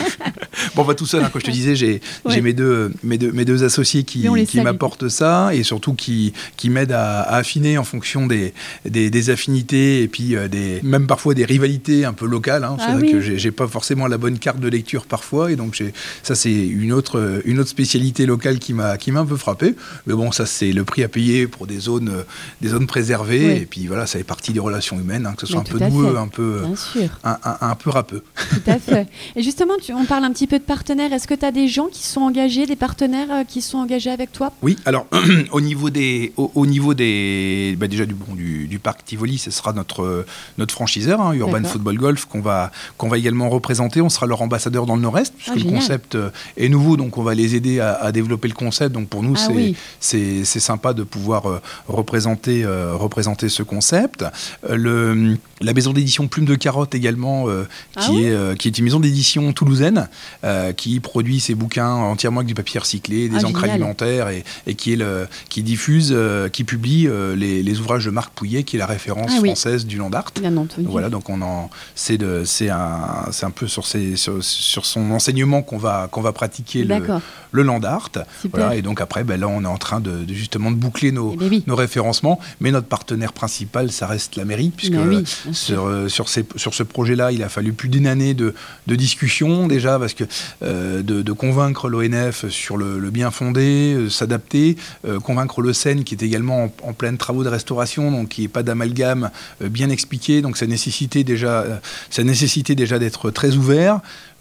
Bon, pas tout seul, hein, comme je te disais, j'ai, ouais. j'ai mes, deux, mes, deux, mes deux associés qui, qui m'apportent ça, et surtout qui, qui m'aident à, à affiner en fonction des, des, des affinités, et puis euh, des, même parfois des rivalités un peu locales. Hein. C'est ah vrai oui. que j'ai, j'ai pas forcément la bonne carte de lecture parfois, et donc j'ai, ça c'est une autre, une autre spécialité locale qui m'a, qui m'a un peu frappé. Mais bon, ça c'est le prix à payer pour des zones, des zones préservées, ouais. et puis voilà, ça fait partie des relations humaines, hein, que ce soit Mais un peu noueux, un peu, un, un, un peu râpeux. Tout à fait. Et justement, tu, on parle un petit peu de partenaires. Est-ce que tu as des gens qui sont engagés, des partenaires euh, qui sont engagés avec toi ? Oui, alors au niveau des, au, au niveau des, bah déjà du, bon, du, du parc Tivoli, ce sera notre, notre franchiseur, hein, Urban D'accord. Football Golf, qu'on va, qu'on va également représenter. On sera leur ambassadeur dans le Nord-Est, puisque ah, le génial. concept est nouveau, donc on va les aider à, à développer le concept. Donc pour nous, ah, c'est, oui. c'est, c'est sympa de pouvoir euh, représenter, euh, représenter ce concept. Euh, le, la maison d'édition Plume de Carotte également, euh, qui, ah, oui. est, euh, qui est une maison d'édition toulousaine, euh, qui produit ses bouquins entièrement avec du papier recyclé, des ah, encres génial. alimentaires, et, et qui, est le, qui diffuse, euh, qui publie euh, les, les ouvrages de Marc Pouillet, qui est la référence ah, française oui. du land art. Bien entendu. Voilà, donc on en, c'est, de, c'est, un, c'est un peu sur, ses, sur, sur son enseignement qu'on va, qu'on va pratiquer le, le land art. Voilà, et donc après, ben là, on est en train de, de justement de boucler nos, oui. nos référencements, mais notre partenaire principal, ça reste la mairie, puisque oui, sur, euh, sur, ces, sur ce projet-là, il a fallu plus d'une année de, de discussion déjà, parce que euh, de, de convaincre l'O N F sur le, le bien fondé, euh, s'adapter, euh, convaincre le S E N qui est également en, en pleine travaux de restauration, donc qui n'est pas d'amalgame, euh, bien expliqué, donc ça nécessitait déjà, euh, ça nécessitait déjà d'être très ouvert,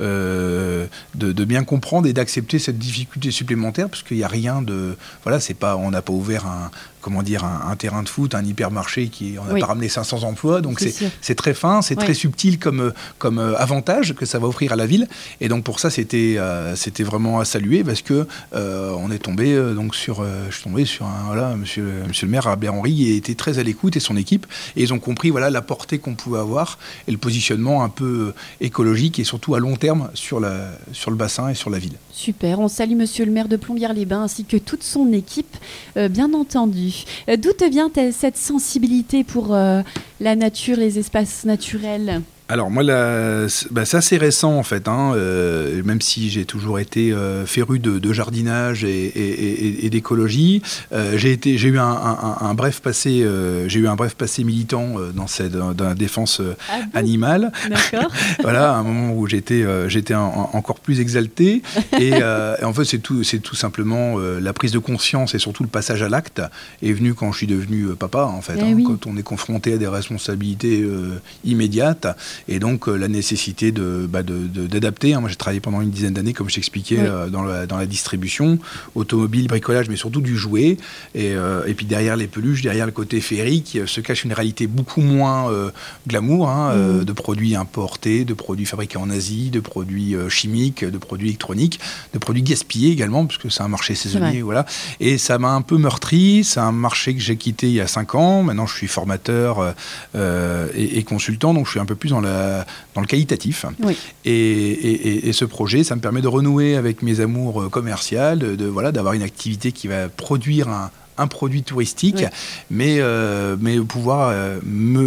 euh, de, de bien comprendre et d'accepter cette difficulté supplémentaire, parce qu'il n'y a rien de, voilà, c'est pas, on n'a pas ouvert un comment dire, un, un terrain de foot, un hypermarché, qui, on n'a oui. pas ramené cinq cents emplois, donc c'est, c'est, c'est très fin, c'est oui. très subtil comme, comme euh, avantage que ça va offrir à la ville, et donc pour ça c'était, euh, c'était vraiment à saluer, parce que euh, on est tombé, euh, donc sur, euh, je suis tombé sur un, voilà, monsieur, monsieur le maire Albert Henry était très à l'écoute, et son équipe, et ils ont compris voilà, la portée qu'on pouvait avoir, et le positionnement un peu écologique, et surtout à long terme sur, la, sur le bassin et sur la ville. Super, on salue monsieur le maire de Plombières-les-Bains, ainsi que toute son équipe, euh, bien entendu. D'où te vient cette sensibilité pour euh, la nature, les espaces naturels ? Alors moi, la, bah, c'est assez récent en fait, hein, euh, même si j'ai toujours été euh, féru de, de jardinage et, et, et, et d'écologie. Euh, j'ai été, j'ai eu un, un, un bref passé, euh, j'ai eu un bref passé militant euh, dans cette dans, dans la défense euh, ah bon animale. D'accord. Voilà, un moment où j'étais, euh, j'étais un, un, encore plus exalté. Et, euh, et en fait, c'est tout, c'est tout simplement euh, la prise de conscience et surtout le passage à l'acte est venu quand je suis devenu euh, papa en fait. Eh hein, oui. Quand on est confronté à des responsabilités euh, immédiates. Et donc euh, la nécessité de, bah, de, de, d'adapter. Hein. Moi j'ai travaillé pendant une dizaine d'années, comme je t'expliquais, oui. euh, dans, la, dans la distribution, automobile, bricolage, mais surtout du jouet. Et, euh, et puis derrière les peluches, derrière le côté féerique, se cache une réalité beaucoup moins euh, glamour, hein, mmh. euh, de produits importés, de produits fabriqués en Asie, de produits euh, chimiques, de produits électroniques, de produits gaspillés également, parce que c'est un marché saisonnier. Voilà. Et ça m'a un peu meurtri. C'est un marché que j'ai quitté il y a cinq ans. Maintenant je suis formateur euh, et, et consultant, donc je suis un peu plus dans La, dans le qualitatif. Oui. Et, et, et ce projet, ça me permet de renouer avec mes amours commerciales, de, de, voilà, d'avoir une activité qui va produire un, un produit touristique, oui. mais, euh, mais pouvoir euh,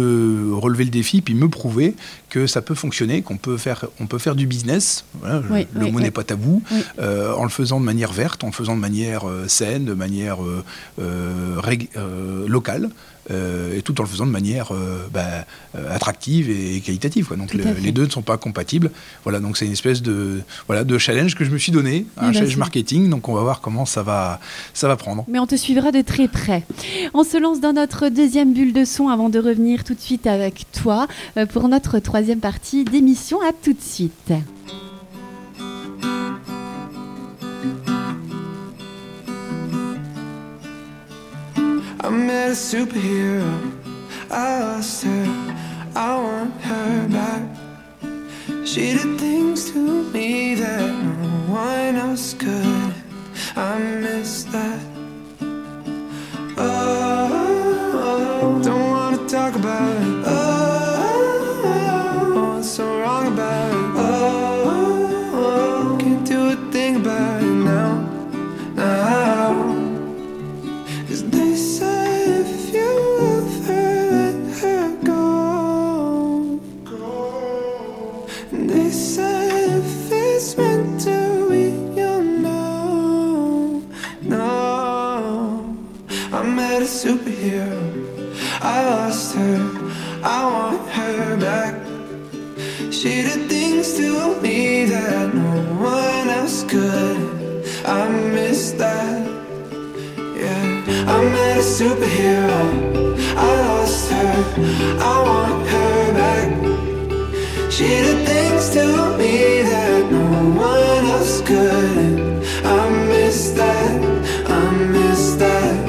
me relever le défi, puis me prouver que ça peut fonctionner, qu'on peut faire, on peut faire du business, voilà, oui, le oui, mot oui. n'est pas tabou, oui. euh, en le faisant de manière verte, en le faisant de manière euh, saine, de manière euh, euh, rég- euh, locale, Euh, et tout en le faisant de manière euh, bah, euh, attractive et qualitative, quoi. Donc le, les deux ne sont pas compatibles. Voilà, donc c'est une espèce de, voilà, de challenge que je me suis donné, un challenge marketing. Donc on va voir comment ça va, ça va prendre. Mais on te suivra de très près. On se lance dans notre deuxième bulle de son avant de revenir tout de suite avec toi euh, pour notre troisième partie d'émission. À tout de suite. met a superhero. I lost her, I want her back. She did things to me that no one else could. I miss that. Oh, don't wanna talk about it. Oh, what's so wrong about it? Oh, can't do a thing about it now, now. 'Cause they say if you love her, let her go. And they say if it's meant to be, you'll know. No, I met a superhero. I lost her, I want her back. She did things to me that no one else could. I miss that. Yeah, I met a superhero. I lost her, I want her back. She did things to me that no one else could. I miss that, I miss that.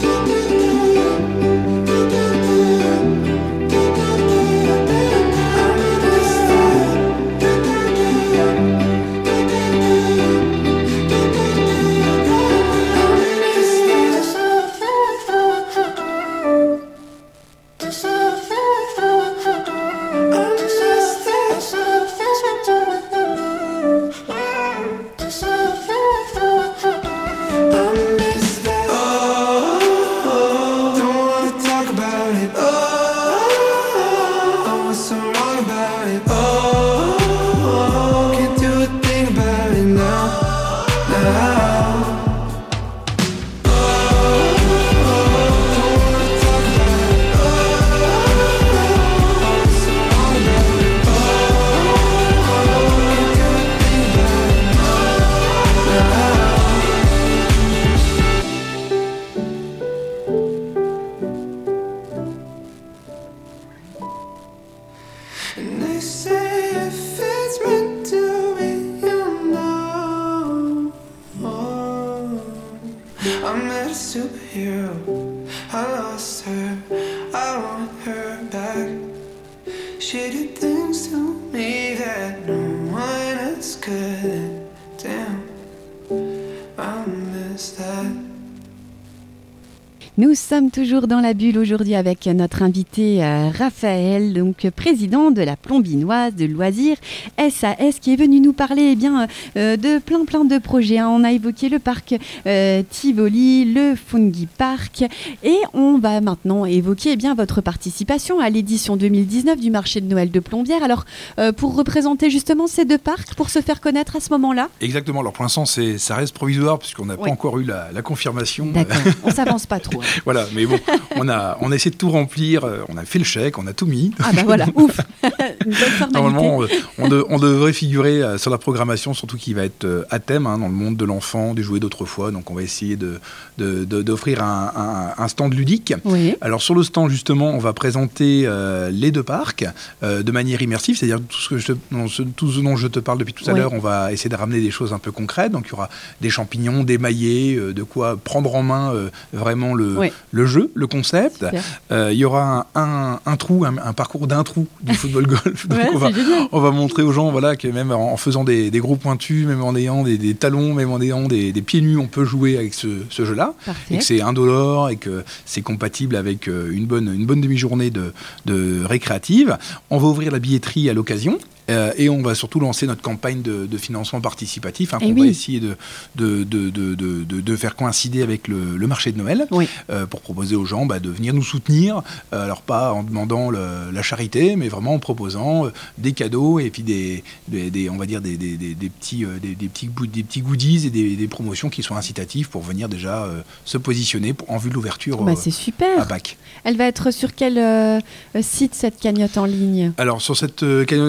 Nous sommes toujours dans la bulle aujourd'hui avec notre invité euh, Raphaël, donc président de la Plombinoise de loisirs S A S, qui est venu nous parler eh bien, euh, de plein plein de projets. Hein. On a évoqué le parc euh, Tivoli, le Fungi Park, et on va maintenant évoquer eh bien, votre participation à l'édition deux mille dix-neuf du marché de Noël de Plombières. Alors, euh, pour représenter justement ces deux parcs, pour se faire connaître à ce moment-là. Exactement. Alors pour l'instant, c'est, ça reste provisoire puisqu'on n'a oui. pas encore eu la, la confirmation. D'accord. On s'avance pas trop. Hein. Voilà, mais bon, on a, on a essayé de tout remplir, on a fait le chèque, on a tout mis. Ah bah voilà, ouf. Une bonne formalité. Normalement, on, on, de, on devrait figurer sur la programmation, surtout qui va être à thème, hein, dans le monde de l'enfant, des jouets d'autrefois. Donc on va essayer de, de, de, d'offrir un, un, un stand ludique. Oui. Alors sur le stand, justement, on va présenter euh, les deux parcs euh, de manière immersive, c'est-à-dire tout ce, que je te, non, ce, tout ce dont je te parle depuis tout à oui. l'heure, on va essayer de ramener des choses un peu concrètes. Donc il y aura des champignons, des maillets, euh, de quoi prendre en main euh, vraiment le, oui. le jeu, le concept. Euh, il y aura un, un, un trou, un, un parcours d'un trou du football golf. Donc ouais, on, va, on va montrer aux gens voilà, que même en faisant des, des gros pointus, même en ayant des, des talons, même en ayant des, des pieds nus, on peut jouer avec ce, ce jeu-là. Parfait. Et que c'est indolore et que c'est compatible avec une bonne, une bonne demi-journée de, de récréative. On va ouvrir la billetterie à l'occasion. Euh, et on va surtout lancer notre campagne de, de financement participatif, hein, qu'on oui. va essayer de, de, de, de, de, de faire coïncider avec le, le marché de Noël, oui. euh, pour proposer aux gens bah, de venir nous soutenir, euh, alors pas en demandant le, la charité, mais vraiment en proposant euh, des cadeaux et puis des, des, des on va dire des, des, des, des, petits, euh, des, des, petits, des petits goodies et des, des promotions qui sont incitatives pour venir déjà euh, se positionner pour, en vue de l'ouverture bah, c'est super. à Pâques. Elle va être sur quel euh, site, cette cagnotte en ligne ? Alors sur cette euh, cagnotte, on n'a pas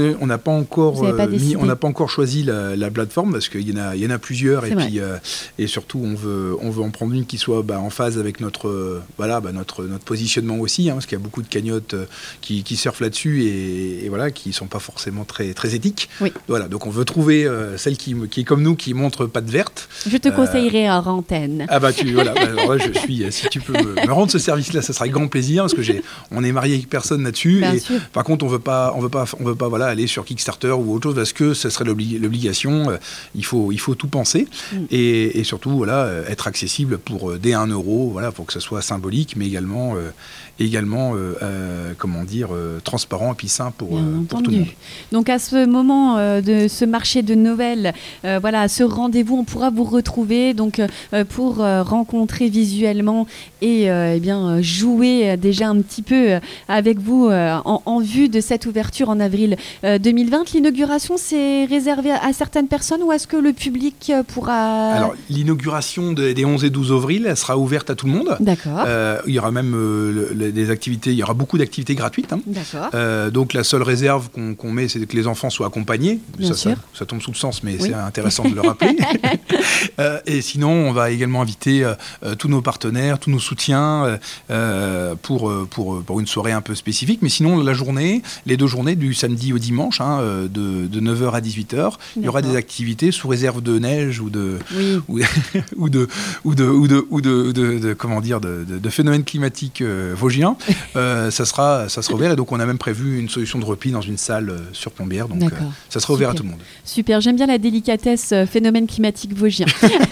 pas encore pas euh, mis, on n'a pas encore choisi la, la plateforme parce qu'il y en a, il y en a plusieurs et puis euh, et surtout on veut, on veut en prendre une qui soit bah, en phase avec notre, euh, voilà, bah, notre, notre positionnement aussi, hein, parce qu'il y a beaucoup de cagnottes euh, qui, qui surfent là-dessus et, et voilà, qui sont pas forcément très, très éthiques. Oui. Voilà, donc on veut trouver euh, celle qui, qui est comme nous, qui montre patte verte. Je te conseillerais euh, hors antenne. Ah bah tu voilà, bah, alors là, je suis. Si tu peux me, me rendre ce service-là, ça sera avec grand plaisir parce que j'ai, on est marié avec personne là-dessus. Bien et sûr. Par contre, on veut pas, on veut pas, on veut pas voilà aller sur Kickstarter ou autre chose parce que ce serait l'obli- l'obligation. Euh, il faut, il faut tout penser mm. et, et surtout voilà euh, être accessible pour euh, dès un euro, voilà, pour que ce soit symbolique, mais également. Euh, également, euh, euh, comment dire, euh, transparent et puis sain pour, euh, pour tout le monde. Donc à ce moment euh, de ce marché de Noël, euh, voilà, à ce rendez-vous, on pourra vous retrouver donc euh, pour euh, rencontrer visuellement et euh, eh bien jouer euh, déjà un petit peu euh, avec vous euh, en, en vue de cette ouverture en avril euh, deux mille vingt. L'inauguration, c'est réservé à, à certaines personnes ou est-ce que le public pourra... Alors, l'inauguration de, des onze et douze avril, elle sera ouverte à tout le monde. D'accord. Euh, il y aura même euh, le, des activités, il y aura beaucoup d'activités gratuites. Hein. D'accord. Euh, donc la seule réserve qu'on, qu'on met, c'est que les enfants soient accompagnés. Bien ça, sûr. Ça, ça tombe sous le sens, mais oui. c'est intéressant de le rappeler. euh, et sinon, on va également inviter euh, tous nos partenaires, tous nos soutiens euh, pour, pour, pour une soirée un peu spécifique. Mais sinon, la journée, les deux journées, du samedi au dimanche, hein, de, de neuf heures à dix-huit heures, il y aura des activités sous réserve de neige ou de, oui. ou, ou de, ou de, ou de, ou de, de, de, comment dire, de, de, de phénomènes climatiques euh, vosgiens. Euh, ça sera, ça sera ouvert et donc on a même prévu une solution de repli dans une salle euh, sur Plombières, donc euh, ça sera ouvert Super. à tout le monde. Super, j'aime bien la délicatesse euh, phénomène climatique vosgien.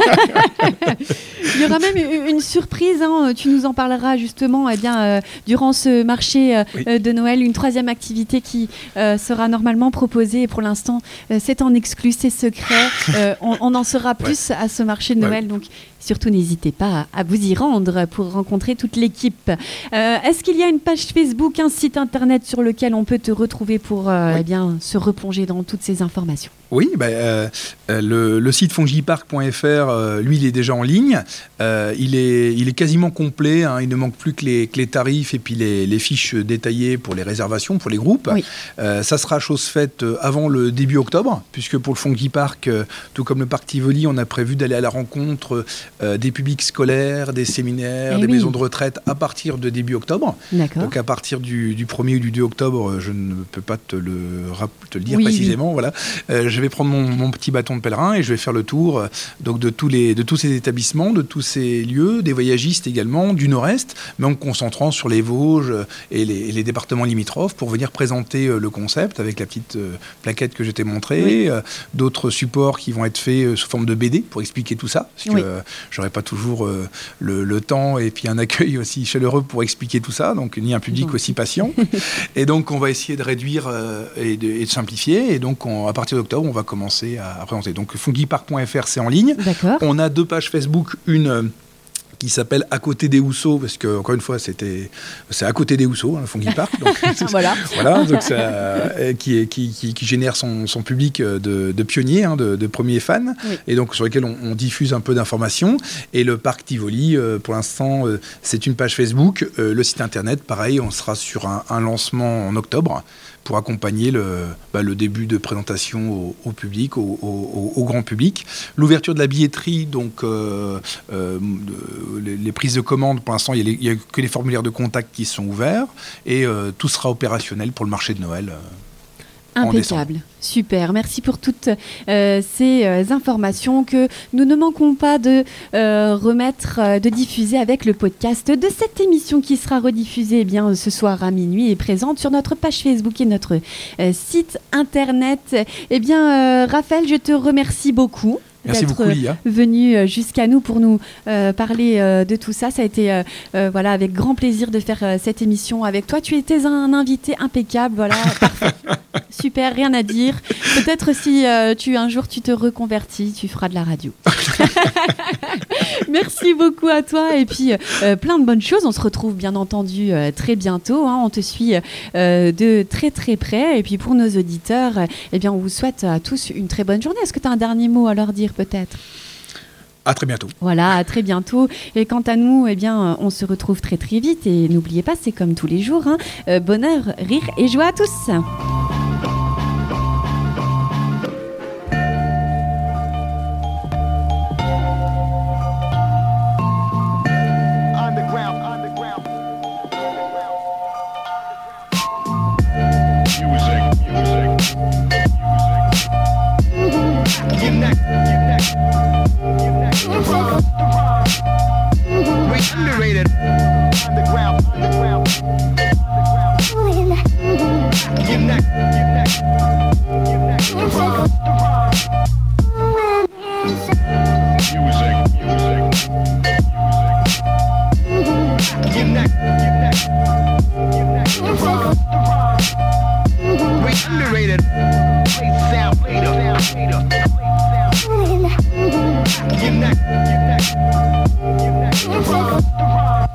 Il y aura même une, une surprise, hein, tu nous en parleras justement eh bien, euh, durant ce marché euh, oui. de Noël, une troisième activité qui euh, sera normalement proposée et pour l'instant euh, c'est en exclu, c'est secret, euh, on, on en saura plus ouais. à ce marché de Noël, ouais. donc surtout n'hésitez pas à, à vous y rendre pour rencontrer toute l'équipe. Euh, est-ce qu'il y a une page Facebook, un site internet sur lequel on peut te retrouver pour euh, oui. eh bien, se replonger dans toutes ces informations ? Oui, bah, euh, le, le site fongipark point f r, euh, lui, il est déjà en ligne. Euh, il, est, il est quasiment complet. Hein, il ne manque plus que les, que les tarifs et puis les, les fiches détaillées pour les réservations, pour les groupes. Oui. Euh, ça sera chose faite avant le début octobre, puisque pour le Fongipark, euh, tout comme le parc Tivoli, on a prévu d'aller à la rencontre euh, des publics scolaires, des séminaires, et des oui. maisons de retraite à partir de début octobre. D'accord. Donc à partir du, du premier ou du deux octobre, je ne peux pas te le, te le dire oui, précisément. Oui. Voilà. Euh, je vais prendre mon, mon petit bâton de pèlerin et je vais faire le tour euh, donc de, tous les, de tous ces établissements, de tous ces lieux, des voyagistes également, du Nord-Est, mais en me concentrant sur les Vosges et les, et les départements limitrophes pour venir présenter euh, le concept avec la petite euh, plaquette que je t'ai montrée, oui. euh, d'autres supports qui vont être faits euh, sous forme de B D pour expliquer tout ça, parce oui. que euh, j'aurais pas toujours euh, le, le temps et puis un accueil aussi chaleureux pour expliquer tout ça, donc ni un public bon. aussi patient. Et donc on va essayer de réduire euh, et, de, et de simplifier, et donc on, à partir d'octobre, on va commencer à, à présenter. Donc fongipark point f r, c'est en ligne. D'accord. On a deux pages Facebook, une euh, qui s'appelle À côté des Housseaux, parce que encore une fois c'était c'est à côté des Housseaux, hein, le Fongipark, donc voilà, voilà, donc ça, euh, qui, qui, qui, qui génère son, son public de, de pionniers, hein, de, de premiers fans, oui. et donc sur lesquels on, on diffuse un peu d'informations. Et le parc Tivoli, euh, pour l'instant, euh, c'est une page Facebook, euh, le site internet, pareil, on sera sur un, un lancement en octobre pour accompagner le, bah, le début de présentation au, au public, au, au, au grand public. L'ouverture de la billetterie, donc euh, euh, les, les prises de commandes, pour l'instant, il n'y a, a que les formulaires de contact qui sont ouverts, et euh, tout sera opérationnel pour le marché de Noël. Euh, Impeccable, super. Merci pour toutes euh, ces euh, informations que nous ne manquons pas de euh, remettre, euh, de diffuser avec le podcast de cette émission qui sera rediffusée eh bien, ce soir à minuit et présente sur notre page Facebook et notre euh, site internet. Eh bien, euh, Raphaël, je te remercie beaucoup. Merci d'être beaucoup, Lia. venu jusqu'à nous pour nous euh, parler euh, de tout ça. Ça a été euh, euh, voilà, avec grand plaisir de faire euh, cette émission avec toi. Tu étais un invité impeccable, voilà, parfait. Super, rien à dire. Peut-être si euh, tu, un jour tu te reconvertis, tu feras de la radio. Merci beaucoup à toi et puis euh, plein de bonnes choses. On se retrouve bien entendu euh, très bientôt. Hein. On te suit euh, de très très près. Et puis pour nos auditeurs, euh, eh bien, on vous souhaite à tous une très bonne journée. Est-ce que tu as un dernier mot à leur dire peut-être ? À très bientôt. Voilà, à très bientôt. Et quant à nous, eh bien, on se retrouve très très vite. Et n'oubliez pas, c'est comme tous les jours. Hein, euh, bonheur, rire et joie à tous. Give neck, give neck, give neck. We underrated. Underground, underground, underground. Give neck, give neck, give neck. Music, music, music. Give neck, give neck, give neck. We underrated. Play sound later, later, later. Give neck, give neck, give neck.